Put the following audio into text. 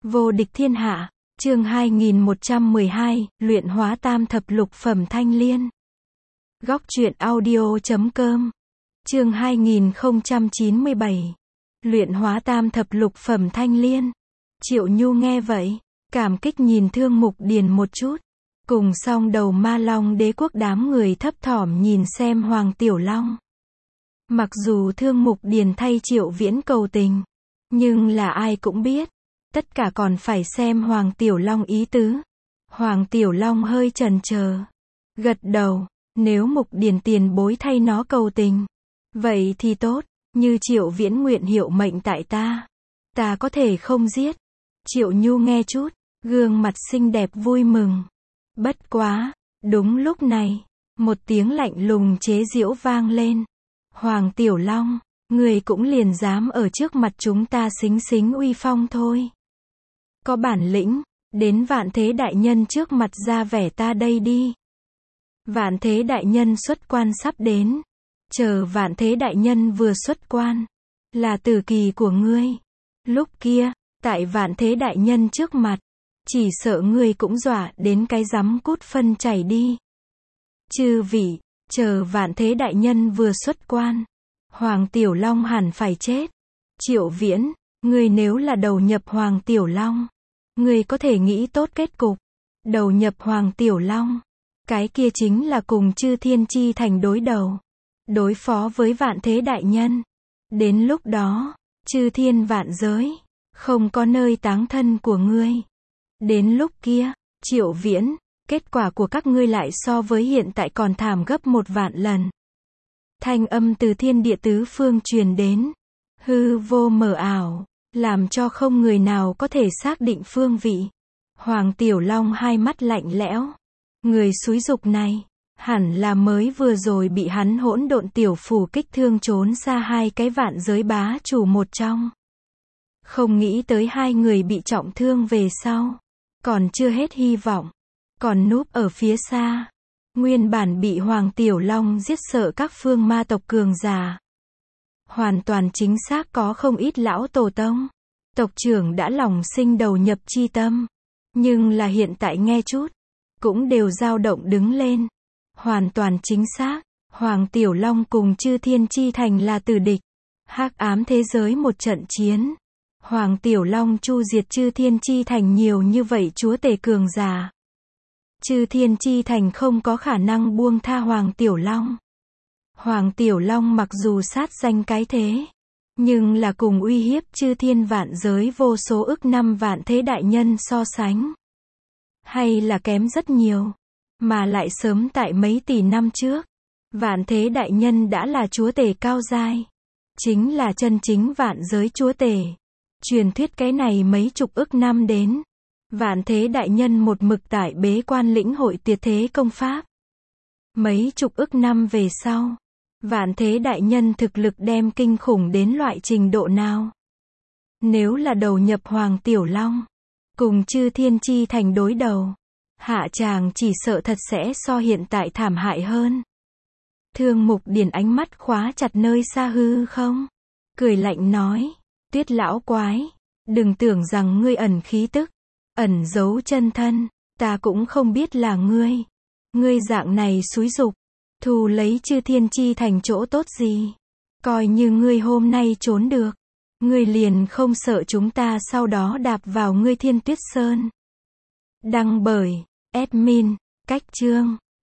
Vô địch thiên hạ, chương 2112, luyện hóa tam thập lục phẩm thanh liên. Góc truyện audio.com, chương 2097, luyện hóa tam thập lục phẩm thanh liên. Triệu Nhu nghe vậy, cảm kích nhìn Thương Mục Điền một chút. Cùng song đầu Ma Long đế quốc đám người thấp thỏm nhìn xem Hoàng Tiểu Long. Mặc dù Thương Mục Điền thay Triệu Viễn cầu tình, nhưng là ai cũng biết, tất cả còn phải xem Hoàng Tiểu Long ý tứ. Hoàng Tiểu Long hơi chần chờ, gật đầu, nếu Mục Điền tiền bối thay nó cầu tình, vậy thì tốt, như Triệu Viễn nguyện hiệu mệnh tại ta có thể không giết. Triệu Nhu nghe chút, gương mặt xinh đẹp vui mừng. Bất quá, đúng lúc này, một tiếng lạnh lùng chế giễu vang lên. Hoàng Tiểu Long, người cũng liền dám ở trước mặt chúng ta xính xính uy phong thôi. Có bản lĩnh, đến Vạn Thế Đại Nhân trước mặt ra vẻ ta đây đi. Vạn Thế Đại Nhân xuất quan sắp đến. Chờ Vạn Thế Đại Nhân vừa xuất quan, là tử kỳ của ngươi. Lúc kia, tại Vạn Thế Đại Nhân trước mặt, chỉ sợ ngươi cũng dọa đến cái rắm cút phân chảy đi. Chư vị, chờ Vạn Thế Đại Nhân vừa xuất quan, Hoàng Tiểu Long hẳn phải chết. Triệu Viễn, ngươi nếu là đầu nhập Hoàng Tiểu Long, ngươi có thể nghĩ tốt kết cục. Đầu nhập Hoàng Tiểu Long, cái kia chính là cùng Chư Thiên Chi Thành đối đầu, đối phó với Vạn Thế Đại Nhân. Đến lúc đó, Chư Thiên vạn giới, không có nơi táng thân của ngươi. Đến lúc kia, Triệu Viễn, kết quả của các ngươi lại so với hiện tại còn thảm gấp 1.000.000 lần. Thanh âm từ thiên địa tứ phương truyền đến, hư vô mờ ảo, làm cho không người nào có thể xác định phương vị. Hoàng Tiểu Long hai mắt lạnh lẽo. Người xúi dục này, hẳn là mới vừa rồi bị hắn hỗn độn tiểu phủ kích thương trốn xa hai cái vạn giới bá chủ một trong. Không nghĩ tới hai người bị trọng thương về sau, còn chưa hết hy vọng, còn núp ở phía xa. Nguyên bản bị Hoàng Tiểu Long giết sợ các phương ma tộc cường giả. Hoàn toàn chính xác có không ít lão tổ tông, tộc trưởng đã lòng sinh đầu nhập chi tâm. Nhưng là hiện tại nghe chút, cũng đều dao động đứng lên. Hoàn toàn chính xác, Hoàng Tiểu Long cùng Chư Thiên Chi Thành là tử địch. Hắc ám thế giới một trận chiến. Hoàng Tiểu Long chu diệt Chư Thiên Chi Thành nhiều như vậy chúa tể cường giả. Chư Thiên Chi Thành không có khả năng buông tha Hoàng Tiểu Long. Hoàng Tiểu Long mặc dù sát danh cái thế, nhưng là cùng uy hiếp Chư Thiên vạn giới vô số ức năm Vạn Thế Đại Nhân so sánh, hay là kém rất nhiều. Mà lại sớm tại mấy tỷ năm trước, Vạn Thế Đại Nhân đã là chúa tể cao giai, chính là chân chính vạn giới chúa tể. Truyền thuyết cái này mấy chục ức năm đến, Vạn Thế Đại Nhân một mực tại bế quan lĩnh hội tuyệt thế công pháp. Mấy chục ức năm về sau, Vạn Thế Đại Nhân thực lực đem kinh khủng đến loại trình độ nào? Nếu là đầu nhập Hoàng Tiểu Long, cùng Chư Thiên Chi Thành đối đầu, hạ tràng chỉ sợ thật sẽ so hiện tại thảm hại hơn. Thương Mục Điền ánh mắt khóa chặt nơi xa hư không, cười lạnh nói, Tuyết lão quái, đừng tưởng rằng ngươi ẩn khí tức, ẩn giấu chân thân, ta cũng không biết là ngươi. Ngươi dạng này xúi dục, thù lấy Chư Thiên Chi Thành chỗ tốt gì? Coi như ngươi hôm nay trốn được, ngươi liền không sợ chúng ta sau đó đạp vào ngươi Thiên Tuyết Sơn. Đăng bởi admin, Cách Chương.